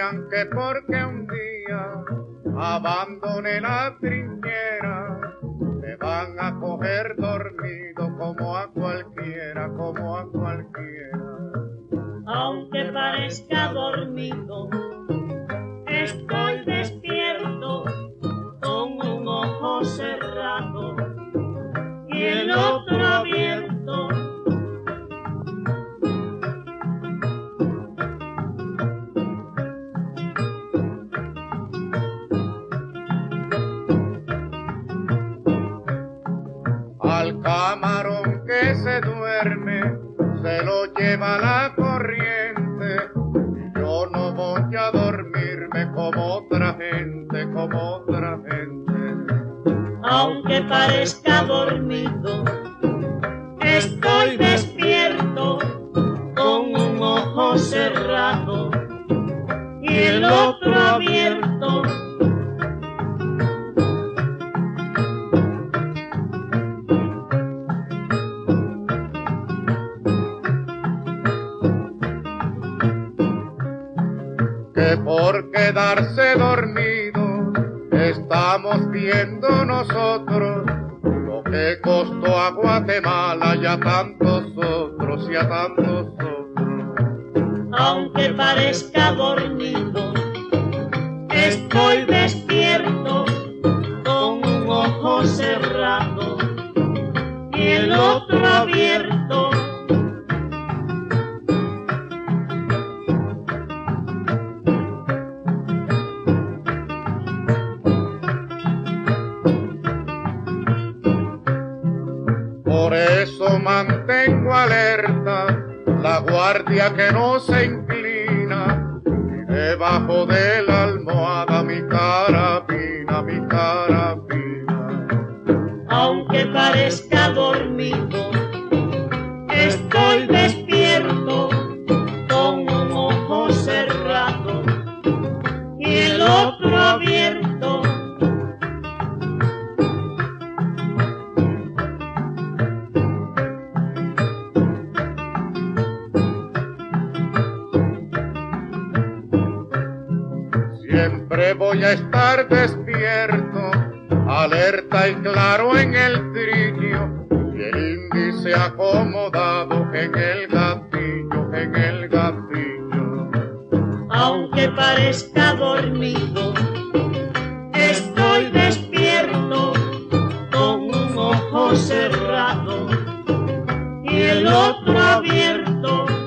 crean que porque un día abandone la trinchera, me van a coger dormido como a cualquiera, como a cualquiera. Aunque parezca dormido, estoy despierto, con un ojo cerrado y el otro abierto. Al camarón que se duerme se lo lleva la corriente, y yo no voy a dormirme como otra gente, como otra gente. Aunque parezca dormido, estoy despierto, con un ojo cerrado y el otro abierto. Que por quedarse dormido estamos viendo nosotros lo que costó a Guatemala y a tantos otros y a tantos otros. Aunque parezca dormido, estoy despierto, con un ojo cerrado y el otro abierto. Por eso mantengo alerta la guardia que no se inclina, y debajo de la almohada mi carabina, mi carabina. Aunque parezca dormido, estoy despierto, con un ojo cerrado y el otro abierto. Siempre voy a estar despierto, alerta y claro en el trillo, y el índice acomodado en el gatillo, en el gatillo. Aunque parezca dormido, estoy despierto, con un ojo cerrado y el otro abierto.